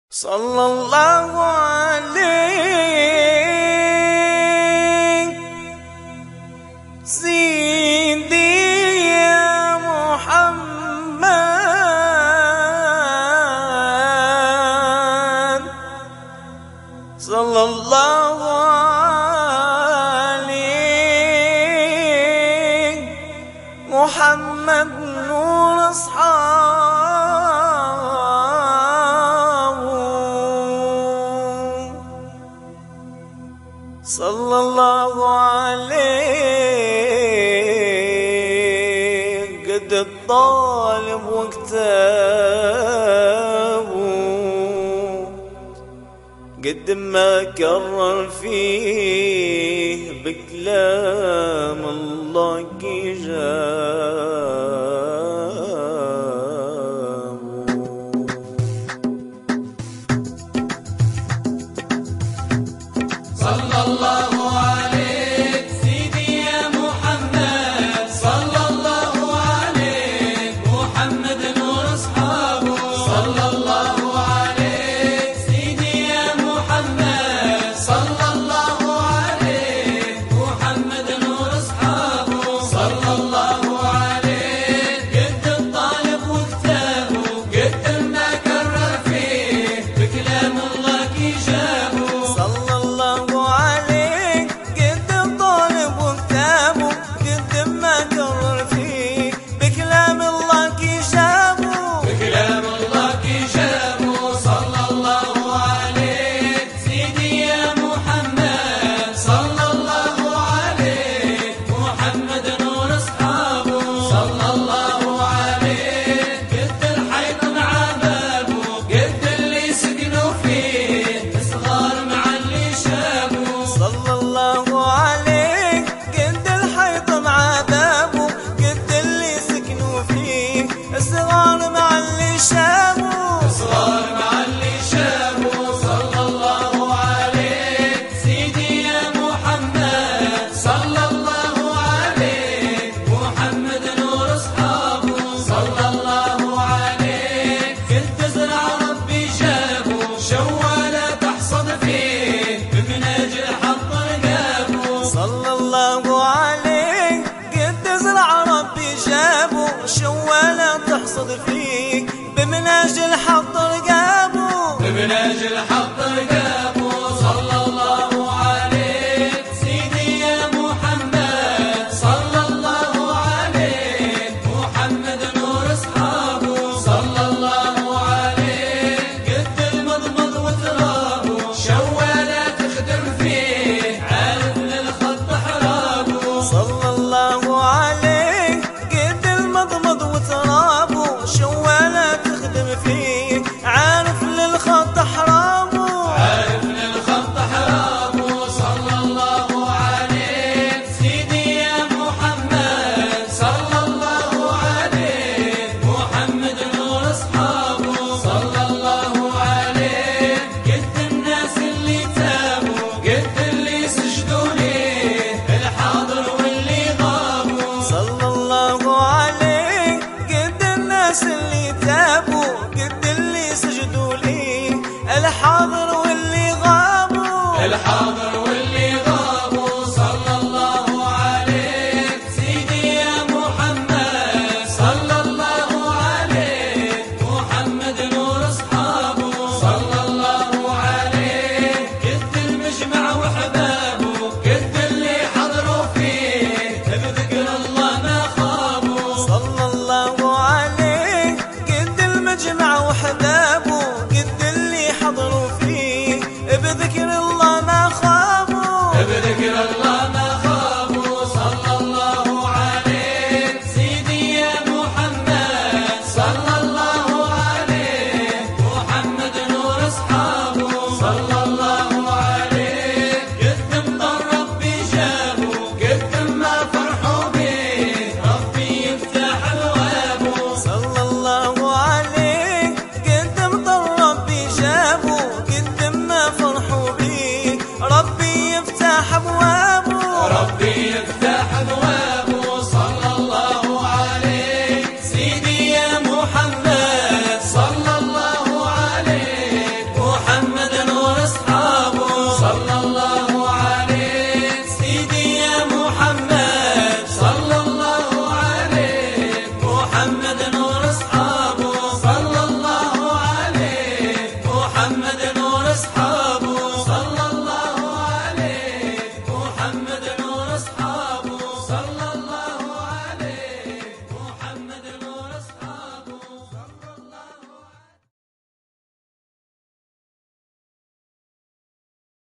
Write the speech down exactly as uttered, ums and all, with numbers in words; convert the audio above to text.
صلى الله عليك سيدي يا محمد، صلى الله عليك محمد نور أصحابه، صلى الله عليه قد الطالب وكتابه، قد ما كرر فيه بكلام الله جابه. صلى الله عليك سيدي يا محمد، صلى الله عليك محمد نور أصحابه، صلى الله عليك سيدي يا محمد، صلى الله عليك محمد نور أصحابه، صلى الله عليك قد الطالب وكتابه، قد ما كرر فيه بكلام الله كجابه. صلى الله عليك قد الطالب وكتابه، قد ما كرر فيه بكلام الله كجابه، بكلام الله كجابه. صلى الله عليك سيدي يا محمد، صلى الله عليك محمد نور أصحابه، صلى الله عليك قد الحيط مع بابه، قد اللي سكنوا فيه صغار مع اللي شابوا. صلى الله عليك قد الحيط مع بابه، قد اللي سكنوا فيه صغار مع اللي شابوا، صغار مع اللي شابوا. صلى الله عليك سيدي يا محمد، صلى الله عليك محمد نور أصحابه، صلى الله عليك كنت تزرع ربي جابه، شوالة تحصد فيه بمناج الحط رقابه. صلى الله عليك قد تزرع ربي جابه، شوالة تحصد فيه بمناج الحط رقابه، بمناج الحط رقابه. صلى الله عليك سيدي يا محمد، صلى الله عليك محمد نور أصحابه، صلى الله عليك قد المضمض وترابه، شوالة تخدم فيه عارف للخط حرابه. صلى الله عليك قد المضمض وترابه، شوالة تخدم فيه عارف للخط حرامه، عارف للخط حرامه. صلى الله عليك سيدي يا محمد، صلى الله عليك محمد نور أصحابه، صلى الله عليك قد الناس اللي تابوا، قد اللي سجدوا ليه الحاضر واللي غابوا. صلى الله عليك قد الناس اللي تابوا، قد اللي سجدوا ليه الحاضر واللي غابوا. الحاضر